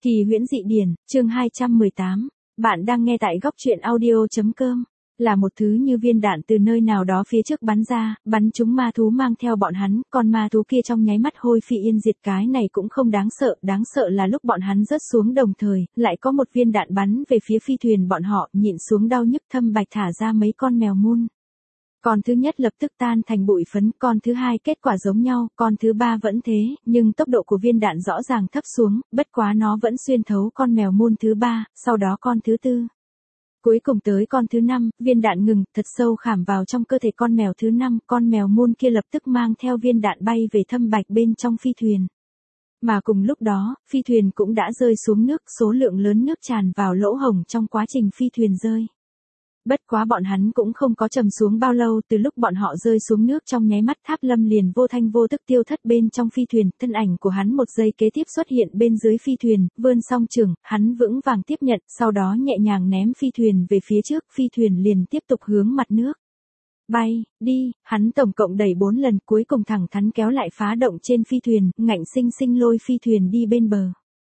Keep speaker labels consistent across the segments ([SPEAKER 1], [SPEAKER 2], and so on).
[SPEAKER 1] Kỳ huyễn dị điển, chương 218. Bạn đang nghe tại góc truyện audio.com. Là một thứ như viên đạn từ nơi nào đó phía trước bắn ra, bắn trúng ma thú mang theo bọn hắn, con ma thú kia trong nháy mắt hôi phi yên diệt. Cái này cũng không đáng sợ là lúc bọn hắn rớt xuống đồng thời, lại có một viên đạn bắn về phía phi thuyền bọn họ, nhịn xuống đau nhức. Thâm Bạch thả ra mấy con mèo mun. Con thứ nhất lập tức tan thành bụi phấn, con thứ hai kết quả giống nhau, con thứ ba vẫn thế, nhưng tốc độ của viên đạn rõ ràng thấp xuống, bất quá nó vẫn xuyên thấu con mèo mun thứ ba, sau đó con thứ tư. Cuối cùng tới con thứ năm, viên đạn ngừng, thật sâu khảm vào trong cơ thể con mèo thứ năm, con mèo mun kia lập tức mang theo viên đạn bay về Thâm Bạch bên trong phi thuyền. Mà cùng lúc đó, phi thuyền cũng đã rơi xuống nước, số lượng lớn nước tràn vào lỗ hổng trong quá trình phi thuyền rơi. Bất quá bọn hắn cũng không có trầm xuống bao lâu, từ lúc bọn họ rơi xuống nước trong nháy mắt, Tháp Lâm liền vô thanh vô tức tiêu thất bên trong phi thuyền, thân ảnh của hắn một giây kế tiếp xuất hiện bên dưới phi thuyền, vươn song trường, hắn vững vàng tiếp nhận, sau đó nhẹ nhàng ném phi thuyền về phía trước, phi thuyền liền tiếp tục hướng mặt nước. Bay, đi, hắn tổng cộng đẩy 4 lần, cuối cùng thẳng thắn kéo lại phá động trên phi thuyền, ngạnh sinh sinh lôi phi thuyền đi bên bờ.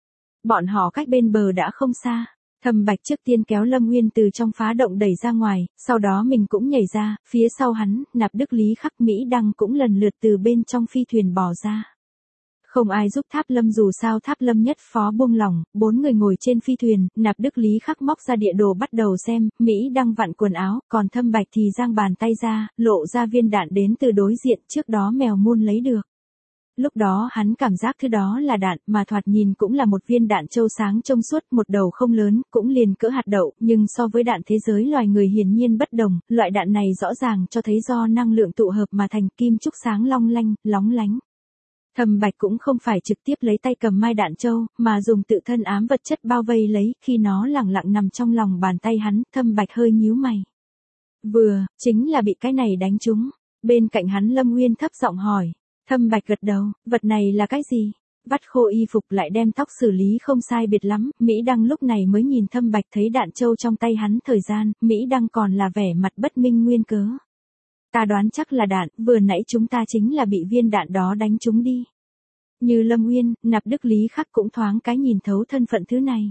[SPEAKER 1] Bọn họ cách bên bờ đã không xa. Thâm Bạch trước tiên kéo Lâm Nguyên từ trong phá động đẩy ra ngoài, sau đó mình cũng nhảy ra, phía sau hắn, Nạp Đức Lý Khắc Mỹ Đăng cũng lần lượt từ bên trong phi thuyền bò ra. Không ai giúp Tháp Lâm, dù sao Tháp Lâm nhất phó buông lỏng, 4 người ngồi trên phi thuyền, Nạp Đức Lý Khắc móc ra địa đồ bắt đầu xem, Mỹ Đăng vặn quần áo, còn Thâm Bạch thì giang bàn tay ra, lộ ra viên đạn đến từ đối diện, trước đó mèo mun lấy được. Lúc đó hắn cảm giác thứ đó là đạn, mà thoạt nhìn cũng là một viên đạn châu sáng trong suốt, một đầu không lớn, cũng liền cỡ hạt đậu, nhưng so với đạn thế giới loài người hiển nhiên bất đồng, loại đạn này rõ ràng cho thấy do năng lượng tụ hợp mà thành, kim trúc sáng long lanh, lóng lánh. Thâm Bạch cũng không phải trực tiếp lấy tay cầm mai đạn châu, mà dùng tự thân ám vật chất bao vây lấy, khi nó lẳng lặng nằm trong lòng bàn tay hắn, Thâm Bạch hơi nhíu mày. Chính là bị cái này đánh trúng. Bên cạnh hắn Lâm Nguyên thấp giọng hỏi. Thâm Bạch gật đầu, vật này là cái gì? Vắt khô y phục lại đem tóc xử lý không sai biệt lắm, Mỹ Đăng lúc này mới nhìn Thâm Bạch, thấy đạn châu trong tay hắn thời gian, Mỹ Đăng còn là vẻ mặt bất minh nguyên cớ. Ta đoán chắc là đạn, vừa nãy chúng ta chính là bị viên đạn đó đánh trúng đi. Như Lâm Nguyên, Nạp Đức Lý Khắc cũng thoáng cái nhìn thấu thân phận thứ này.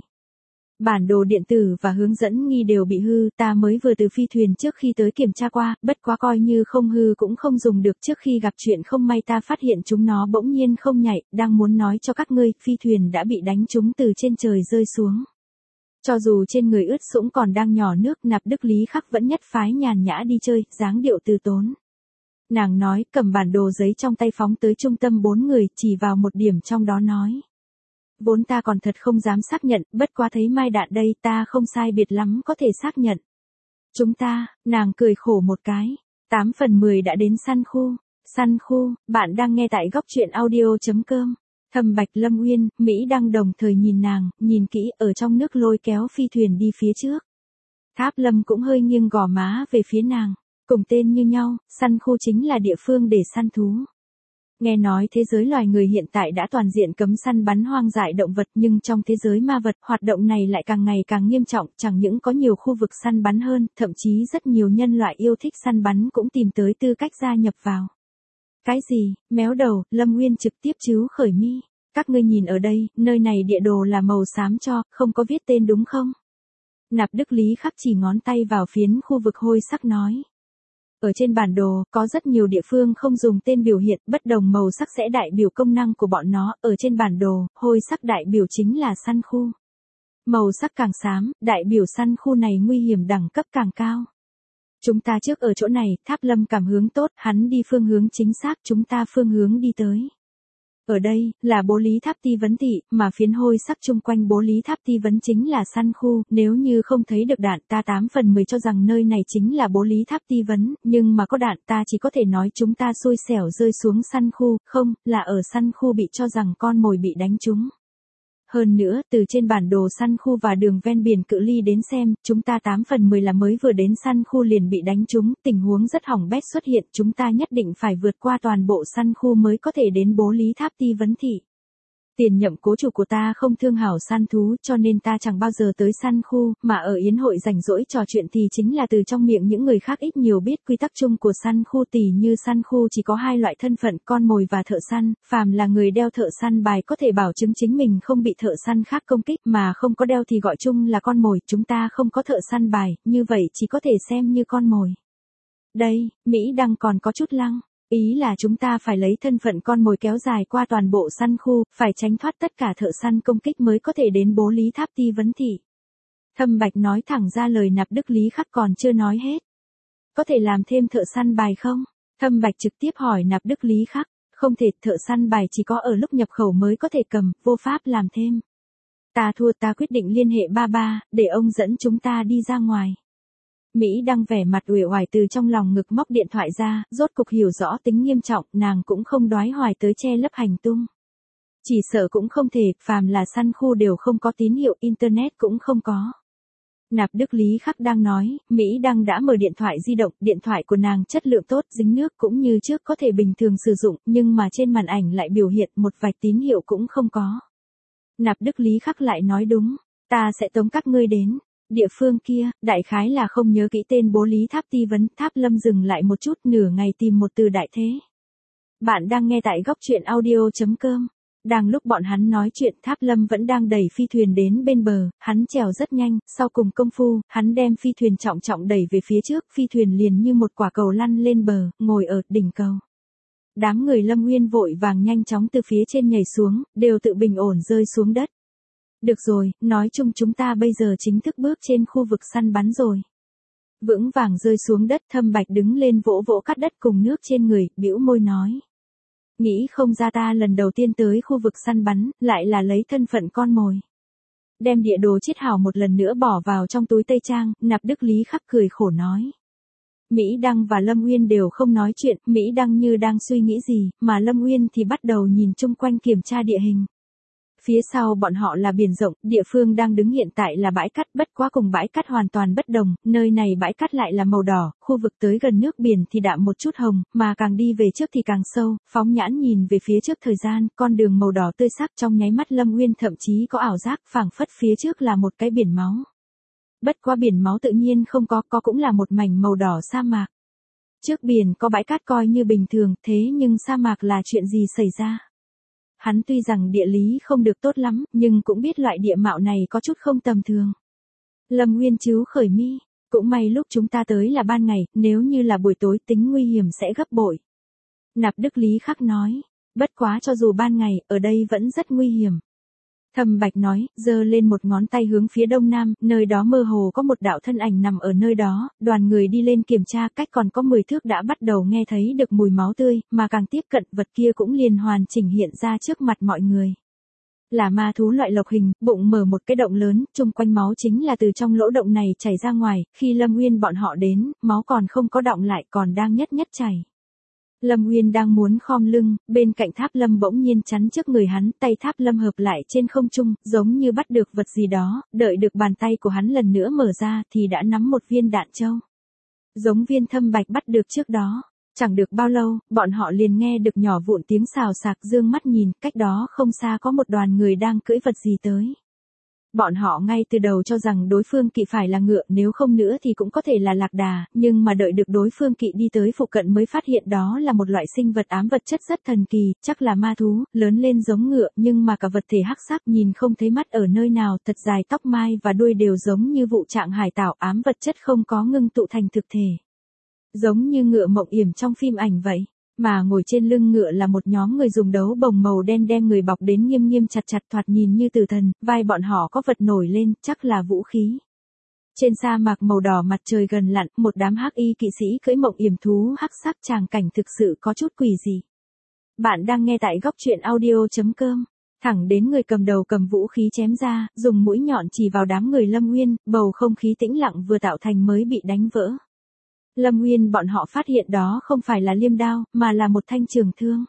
[SPEAKER 1] Bản đồ điện tử và hướng dẫn nghi đều bị hư, ta mới vừa từ phi thuyền trước khi tới kiểm tra qua, bất quá coi như không hư cũng không dùng được. Trước khi gặp chuyện không may ta phát hiện chúng nó bỗng nhiên không nhảy, đang muốn nói cho các ngươi, phi thuyền đã bị đánh trúng từ trên trời rơi xuống. Cho dù trên người ướt sũng còn đang nhỏ nước, Nạp Đức Lý Khắc vẫn nhất phái nhàn nhã đi chơi, dáng điệu từ tốn. Nàng nói, cầm bản đồ giấy trong tay phóng tới trung tâm 4 người, chỉ vào một điểm trong đó nói. Vốn ta còn thật không dám xác nhận, bất quá thấy mai đạn đây, ta không sai biệt lắm có thể xác nhận. Chúng ta, nàng cười khổ một cái. 8 phần 10 đã đến săn khu, bạn đang nghe tại góc truyện audio.com. Thâm Bạch, Lâm Nguyên, Mỹ Đăng đồng thời nhìn nàng, nhìn kỹ, ở trong nước lôi kéo phi thuyền đi phía trước. Tháp Lâm cũng hơi nghiêng gò má về phía nàng. Cùng tên như nhau, săn khu chính là địa phương để săn thú. Nghe nói thế giới loài người hiện tại đã toàn diện cấm săn bắn hoang dại động vật, nhưng trong thế giới ma vật, hoạt động này lại càng ngày càng nghiêm trọng, chẳng những có nhiều khu vực săn bắn hơn, thậm chí rất nhiều nhân loại yêu thích săn bắn cũng tìm tới tư cách gia nhập vào. Cái gì? Méo đầu, Lâm Nguyên trực tiếp tríu khởi mi. Các ngươi nhìn ở đây, nơi này địa đồ là màu xám cho, không có viết tên đúng không? Nạp Đức Lý Khắc chỉ ngón tay vào phiến khu vực hôi sắc nói. Ở trên bản đồ, có rất nhiều địa phương không dùng tên biểu hiện, bất đồng màu sắc sẽ đại biểu công năng của bọn nó, ở trên bản đồ, hôi sắc đại biểu chính là săn khu. Màu sắc càng xám, đại biểu săn khu này nguy hiểm đẳng cấp càng cao. Chúng ta trước ở chỗ này, Tháp Lâm cảm hướng tốt, hắn đi phương hướng chính xác, chúng ta phương hướng đi tới. Ở đây, là bố lý tháp ti vấn thị, mà phiến hôi sắc chung quanh bố lý tháp ti vấn chính là săn khu, nếu như không thấy được đạn ta 8 phần 10 cho rằng nơi này chính là bố lý tháp ti vấn, nhưng mà có đạn ta chỉ có thể nói chúng ta xui xẻo rơi xuống săn khu, không, là ở săn khu bị cho rằng con mồi bị đánh trúng. Hơn nữa, từ trên bản đồ săn khu và đường ven biển cự ly đến xem, chúng ta 8 phần 10 là mới vừa đến săn khu liền bị đánh trúng, tình huống rất hỏng bét xuất hiện, chúng ta nhất định phải vượt qua toàn bộ săn khu mới có thể đến bố lý tháp ti vấn thị. Tiền nhậm cố chủ của ta không thương hảo săn thú cho nên ta chẳng bao giờ tới săn khu, mà ở yến hội rảnh rỗi trò chuyện thì chính là từ trong miệng những người khác ít nhiều biết quy tắc chung của săn khu, tỉ như săn khu chỉ có hai loại thân phận, con mồi và thợ săn, phàm là người đeo thợ săn bài có thể bảo chứng chính mình không bị thợ săn khác công kích, mà không có đeo thì gọi chung là con mồi, chúng ta không có thợ săn bài, như vậy chỉ có thể xem như con mồi. Đây, Mỹ Đăng còn có chút lăng. Ý là chúng ta phải lấy thân phận con mồi kéo dài qua toàn bộ săn khu, phải tránh thoát tất cả thợ săn công kích mới có thể đến Bố Lý Tháp Ti vấn thị. Thâm Bạch nói thẳng ra lời, Nạp Đức Lý Khắc còn chưa nói hết. Có thể làm thêm thợ săn bài không? Thâm Bạch trực tiếp hỏi Nạp Đức Lý Khắc. Không thể, thợ săn bài chỉ có ở lúc nhập khẩu mới có thể cầm, vô pháp làm thêm. Ta thua, ta quyết định liên hệ ba ba, để ông dẫn chúng ta đi ra ngoài. Mỹ Đăng vẻ mặt uể oải từ trong lòng ngực móc điện thoại ra, rốt cục hiểu rõ tính nghiêm trọng, nàng cũng không đoái hoài tới che lấp hành tung. Chỉ sợ cũng không thể, phàm là săn khu đều không có tín hiệu, internet cũng không có. Nạp Đức Lý Khắc đang nói, Mỹ Đăng đã mở điện thoại di động, điện thoại của nàng chất lượng tốt, dính nước cũng như trước có thể bình thường sử dụng, nhưng mà trên màn ảnh lại biểu hiện một vài tín hiệu cũng không có. Nạp Đức Lý Khắc lại nói đúng, ta sẽ tống các ngươi đến. Địa phương kia, đại khái là không nhớ kỹ tên Bố Lý Tháp Ti vấn, Tháp Lâm dừng lại một chút, nửa ngày tìm một từ đại thế. Bạn đang nghe tại góc truyện audio.com. Đang lúc bọn hắn nói chuyện, Tháp Lâm vẫn đang đẩy phi thuyền đến bên bờ, hắn trèo rất nhanh, sau cùng công phu, hắn đem phi thuyền trọng trọng đẩy về phía trước, phi thuyền liền như một quả cầu lăn lên bờ, ngồi ở đỉnh cầu. Đám người Lâm Nguyên vội vàng nhanh chóng từ phía trên nhảy xuống, đều tự bình ổn rơi xuống đất. Được rồi, nói chung chúng ta bây giờ chính thức bước trên khu vực săn bắn rồi. Vững vàng rơi xuống đất, Thâm Bạch đứng lên vỗ vỗ cát đất cùng nước trên người, bĩu môi nói. Nghĩ không ra ta lần đầu tiên tới khu vực săn bắn, lại là lấy thân phận con mồi. Đem địa đồ chiết hảo một lần nữa bỏ vào trong túi tây trang, Nạp Đức Lý Khắc cười khổ nói. Mỹ Đăng và Lâm Uyên đều không nói chuyện, Mỹ Đăng như đang suy nghĩ gì, mà Lâm Uyên thì bắt đầu nhìn chung quanh kiểm tra địa hình. Phía sau bọn họ là biển rộng, địa phương đang đứng hiện tại là bãi cát, bất quá cùng bãi cát hoàn toàn bất đồng, nơi này bãi cát lại là màu đỏ, khu vực tới gần nước biển thì đạm một chút hồng, mà càng đi về trước thì càng sâu, phóng nhãn nhìn về phía trước thời gian, con đường màu đỏ tươi sắc trong nháy mắt Lâm Nguyên thậm chí có ảo giác phảng phất phía trước là một cái biển máu. Bất quá biển máu tự nhiên không có cũng là một mảnh màu đỏ sa mạc. Trước biển có bãi cát coi như bình thường, thế nhưng sa mạc là chuyện gì xảy ra? Hắn tuy rằng địa lý không được tốt lắm, nhưng cũng biết loại địa mạo này có chút không tầm thường. Lâm Nguyên trứu khởi mi, cũng may lúc chúng ta tới là ban ngày, nếu như là buổi tối tính nguy hiểm sẽ gấp bội. Nạp Đức Lý Khắc nói, bất quá cho dù ban ngày, ở đây vẫn rất nguy hiểm. Thâm Bạch nói, giơ lên một ngón tay hướng phía đông nam, nơi đó mơ hồ có một đạo thân ảnh nằm ở nơi đó, đoàn người đi lên kiểm tra, cách còn có 10 thước đã bắt đầu nghe thấy được mùi máu tươi, mà càng tiếp cận vật kia cũng liền hoàn chỉnh hiện ra trước mặt mọi người. Là ma thú loại lộc hình, bụng mở một cái động lớn, chung quanh máu chính là từ trong lỗ động này chảy ra ngoài, khi Lâm Nguyên bọn họ đến, máu còn không có đọng lại còn đang nhất nhất chảy. Lâm Nguyên đang muốn khom lưng, bên cạnh Tháp Lâm bỗng nhiên chắn trước người hắn, tay Tháp Lâm hợp lại trên không trung, giống như bắt được vật gì đó, đợi được bàn tay của hắn lần nữa mở ra thì đã nắm một viên đạn châu. Giống viên Thâm Bạch bắt được trước đó. Chẳng được bao lâu, bọn họ liền nghe được nhỏ vụn tiếng xào xạc, dương mắt nhìn, cách đó không xa có một đoàn người đang cưỡi vật gì tới. Bọn họ ngay từ đầu cho rằng đối phương kỵ phải là ngựa, nếu không nữa thì cũng có thể là lạc đà, nhưng mà đợi được đối phương kỵ đi tới phụ cận mới phát hiện đó là một loại sinh vật ám vật chất rất thần kỳ, chắc là ma thú, lớn lên giống ngựa nhưng mà cả vật thể hắc sắc, nhìn không thấy mắt ở nơi nào, thật dài tóc mai và đuôi đều giống như vụ trạng hải tảo, ám vật chất không có ngưng tụ thành thực thể. Giống như ngựa mộng yểm trong phim ảnh vậy. Mà ngồi trên lưng ngựa là một nhóm người dùng đấu bồng màu đen đem người bọc đến nghiêm nghiêm chặt chặt, thoạt nhìn như tử thần, vai bọn họ có vật nổi lên, chắc là vũ khí. Trên sa mạc màu đỏ mặt trời gần lặn, một đám hắc y kỵ sĩ cưỡi mộng yểm thú hắc sắc, tràng cảnh thực sự có chút quỷ dị. Bạn đang nghe tại góc truyện audio.com. Thẳng đến người cầm đầu cầm vũ khí chém ra, dùng mũi nhọn chỉ vào đám người Lâm Nguyên, bầu không khí tĩnh lặng vừa tạo thành mới bị đánh vỡ. Lâm Nguyên bọn họ phát hiện đó không phải là liêm đao, mà là một thanh trường thương.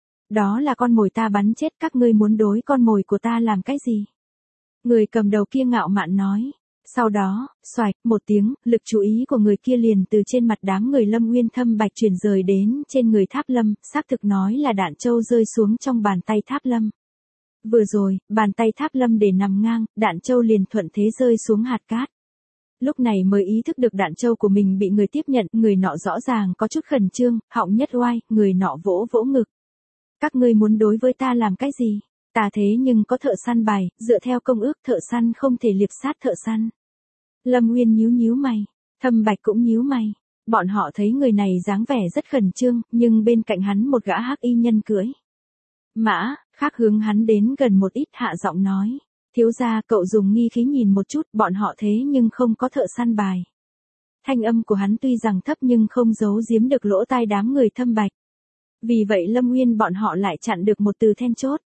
[SPEAKER 1] Đó là con mồi ta bắn chết, các ngươi muốn đối con mồi của ta làm cái gì? Người cầm đầu kia ngạo mạn nói. Sau đó, xoạch, một tiếng, lực chú ý của người kia liền từ trên mặt đám người Lâm Nguyên Thâm Bạch chuyển rời đến trên người Tháp Lâm, xác thực nói là đạn châu rơi xuống trong bàn tay Tháp Lâm. Vừa rồi, bàn tay Tháp Lâm để nằm ngang, đạn châu liền thuận thế rơi xuống hạt cát. Lúc này mới ý thức được đạn châu của mình bị người tiếp nhận, người nọ rõ ràng có chút khẩn trương, họng nhất oai, người nọ vỗ vỗ ngực. Các ngươi muốn đối với ta làm cái gì? Ta thế nhưng có thợ săn bài, dựa theo công ước thợ săn không thể liệp sát thợ săn. Lâm Nguyên nhíu nhíu mày, Thâm Bạch cũng nhíu mày. Bọn họ thấy người này dáng vẻ rất khẩn trương, nhưng bên cạnh hắn một gã hắc y nhân cưỡi mã, khác hướng hắn đến gần một ít hạ giọng nói. Thiếu gia cậu dùng nghi khí nhìn một chút, bọn họ thế nhưng không có thợ săn bài. Thanh âm của hắn tuy rằng thấp nhưng không giấu giếm được lỗ tai đám người Thâm Bạch. Vì vậy Lâm Nguyên bọn họ lại chặn được một từ then chốt.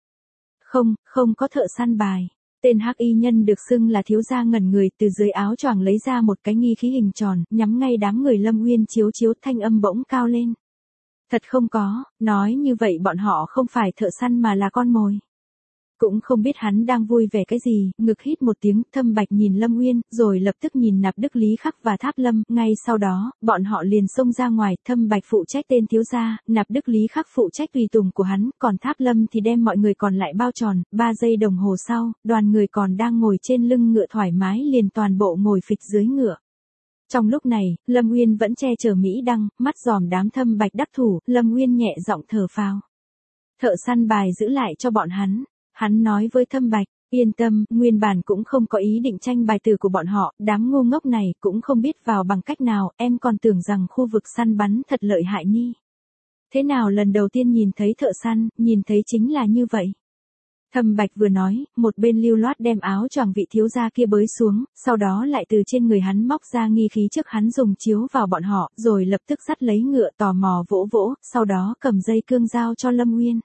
[SPEAKER 1] Không có thợ săn bài. Tên hắc y nhân được xưng là thiếu gia ngẩn người từ dưới áo choàng lấy ra một cái nghi khí hình tròn, nhắm ngay đám người Lâm Nguyên chiếu chiếu thanh âm bỗng cao lên. Thật không có, nói như vậy bọn họ không phải thợ săn mà là con mồi. Cũng không biết hắn đang vui vẻ cái gì, ngực hít một tiếng, Thâm Bạch nhìn Lâm Nguyên, rồi lập tức nhìn Nạp Đức Lý Khắc và Tháp Lâm, ngay sau đó, bọn họ liền xông ra ngoài, Thâm Bạch phụ trách tên thiếu gia, Nạp Đức Lý Khắc phụ trách tùy tùng của hắn, còn Tháp Lâm thì đem mọi người còn lại bao tròn, 3 giây đồng hồ sau, đoàn người còn đang ngồi trên lưng ngựa thoải mái liền toàn bộ ngồi phịch dưới ngựa. Trong lúc này, Lâm Nguyên vẫn che chở Mỹ Đăng, mắt dòm đám Thâm Bạch đắc thủ, Lâm Nguyên nhẹ giọng thở phào. Thợ săn bài giữ lại cho bọn hắn. Hắn nói với Thâm Bạch, yên tâm, nguyên bản cũng không có ý định tranh bài tử của bọn họ, đám ngu ngốc này cũng không biết vào bằng cách nào, em còn tưởng rằng khu vực săn bắn thật lợi hại nhi. Thế nào lần đầu tiên nhìn thấy thợ săn, nhìn thấy chính là như vậy. Thâm Bạch vừa nói, một bên lưu loát đem áo choàng vị thiếu gia kia bới xuống, sau đó lại từ trên người hắn móc ra nghi khí trước hắn dùng chiếu vào bọn họ, rồi lập tức dắt lấy ngựa tò mò vỗ vỗ, sau đó cầm dây cương giao cho Lâm Nguyên.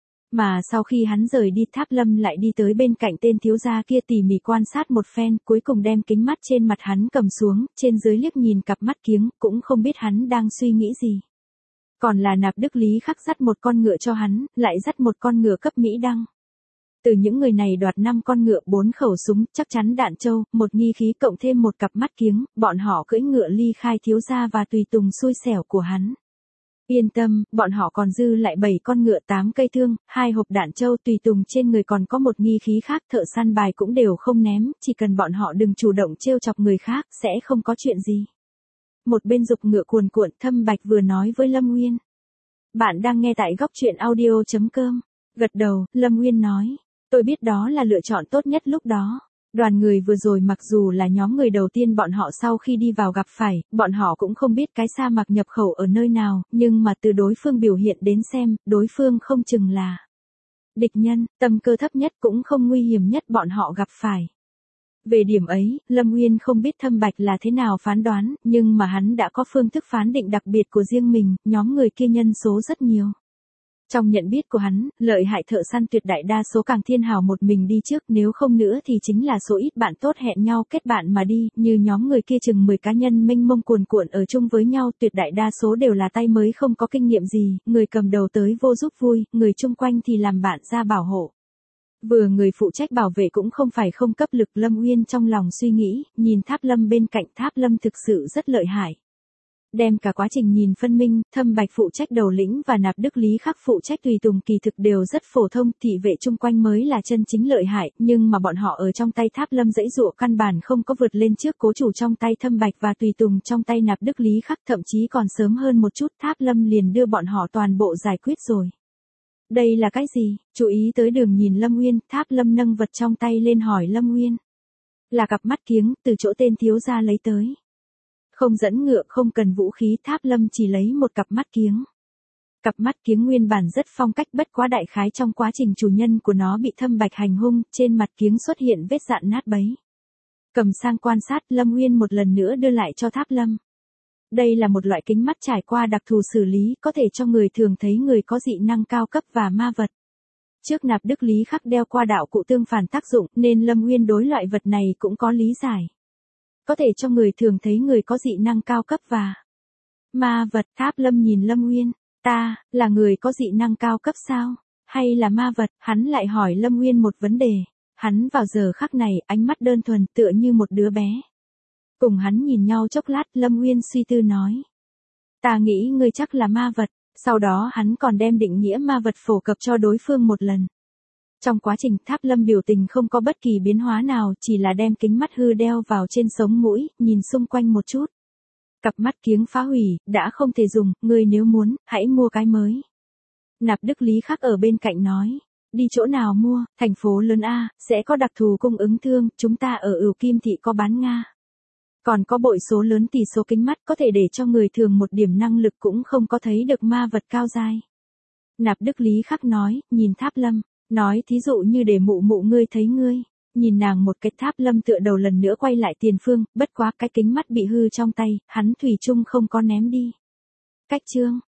[SPEAKER 1] Mà sau khi hắn rời đi Tháp Lâm lại đi tới bên cạnh tên thiếu gia kia tỉ mỉ quan sát một phen, cuối cùng đem kính mắt trên mặt hắn cầm xuống, trên dưới liếc nhìn cặp mắt kiếng, cũng không biết hắn đang suy nghĩ gì. Còn là Nạp Đức Lý Khắc dắt một con ngựa cho hắn, lại dắt một con ngựa cấp Mỹ Đăng. Từ những người này đoạt 5 con ngựa 4 khẩu súng, chắc chắn đạn châu, một nghi khí cộng thêm một cặp mắt kiếng, bọn họ cưỡi ngựa ly khai thiếu gia và tùy tùng xui xẻo của hắn. Yên tâm, bọn họ còn dư lại 7 con ngựa 8 cây thương, 2 hộp đạn châu tùy tùng trên người còn có một nghi khí khác thợ săn bài cũng đều không ném, chỉ cần bọn họ đừng chủ động trêu chọc người khác sẽ không có chuyện gì. Một bên dục ngựa cuồn cuộn Thâm Bạch vừa nói với Lâm Nguyên. Bạn đang nghe tại góc truyện audio.com. Gật đầu, Lâm Nguyên nói. Tôi biết đó là lựa chọn tốt nhất lúc đó. Đoàn người vừa rồi mặc dù là nhóm người đầu tiên bọn họ sau khi đi vào gặp phải, bọn họ cũng không biết cái sa mạc nhập khẩu ở nơi nào, nhưng mà từ đối phương biểu hiện đến xem, đối phương không chừng là địch nhân, tầm cơ thấp nhất cũng không nguy hiểm nhất bọn họ gặp phải. Về điểm ấy, Lâm Nguyên không biết Thâm Bạch là thế nào phán đoán, nhưng mà hắn đã có phương thức phán định đặc biệt của riêng mình, nhóm người kia nhân số rất nhiều. Trong nhận biết của hắn, lợi hại thợ săn tuyệt đại đa số càng thiên hào một mình đi trước, nếu không nữa thì chính là số ít bạn tốt hẹn nhau kết bạn mà đi, như nhóm người kia chừng 10 cá nhân mênh mông cuồn cuộn ở chung với nhau, tuyệt đại đa số đều là tay mới không có kinh nghiệm gì, người cầm đầu tới vô giúp vui, người chung quanh thì làm bạn ra bảo hộ. Vừa người phụ trách bảo vệ cũng không phải không cấp lực. Lâm Nguyên trong lòng suy nghĩ, nhìn Tháp Lâm bên cạnh, Tháp Lâm thực sự rất lợi hại. Đem cả quá trình nhìn phân minh, Thâm Bạch phụ trách đầu lĩnh và Nạp Đức Lý Khắc phụ trách tùy tùng kỳ thực đều rất phổ thông, thị vệ chung quanh mới là chân chính lợi hại, nhưng mà bọn họ ở trong tay Tháp Lâm dãy dụa căn bản không có vượt lên trước cố chủ trong tay Thâm Bạch và tùy tùng trong tay Nạp Đức Lý Khắc, thậm chí còn sớm hơn một chút, Tháp Lâm liền đưa bọn họ toàn bộ giải quyết rồi. Đây là cái gì? Chú ý tới đường nhìn Lâm Nguyên, Tháp Lâm nâng vật trong tay lên hỏi Lâm Nguyên. Là cặp mắt kiếng, từ chỗ tên thiếu gia lấy tới. Không dẫn ngựa, không cần vũ khí, Tháp Lâm chỉ lấy một cặp mắt kiếng. Cặp mắt kiếng nguyên bản rất phong cách, bất quá đại khái trong quá trình chủ nhân của nó bị Thâm Bạch hành hung, trên mặt kiếng xuất hiện vết dạn nát bấy. Cầm sang quan sát, Lâm Nguyên một lần nữa đưa lại cho Tháp Lâm. Đây là một loại kính mắt trải qua đặc thù xử lý, có thể cho người thường thấy người có dị năng cao cấp và ma vật. Trước Nạp Đức Lý Khắc đeo qua đạo cụ tương phản tác dụng, nên Lâm Nguyên đối loại vật này cũng có lý giải. Có thể cho người thường thấy người có dị năng cao cấp và ma vật. Tháp Lâm nhìn Lâm Nguyên, ta, là người có dị năng cao cấp sao? Hay là ma vật? Hắn lại hỏi Lâm Nguyên một vấn đề. Hắn vào giờ khắc này, ánh mắt đơn thuần tựa như một đứa bé. Cùng hắn nhìn nhau chốc lát, Lâm Nguyên suy tư nói. Ta nghĩ ngươi chắc là ma vật. Sau đó hắn còn đem định nghĩa ma vật phổ cập cho đối phương một lần. Trong quá trình Tháp Lâm biểu tình không có bất kỳ biến hóa nào, chỉ là đem kính mắt hư đeo vào trên sống mũi, nhìn xung quanh một chút. Cặp mắt kiếng phá hủy, đã không thể dùng, ngươi nếu muốn, hãy mua cái mới. Nạp Đức Lý Khắc ở bên cạnh nói. Đi chỗ nào mua, thành phố lớn A, sẽ có đặc thù cung ứng thương, chúng ta ở Ửu Kim Thị có bán Nga. Còn có bội số lớn tỷ số kính mắt có thể để cho người thường một điểm năng lực cũng không có thấy được ma vật cao dai. Nạp Đức Lý Khắc nói, nhìn Tháp Lâm, nói thí dụ như để mụ mụ ngươi thấy ngươi. Nhìn nàng một cái. Tháp Lâm tựa đầu lần nữa quay lại tiền phương, bất quá cái kính mắt bị hư trong tay, hắn thủy chung không có ném đi. Cách chương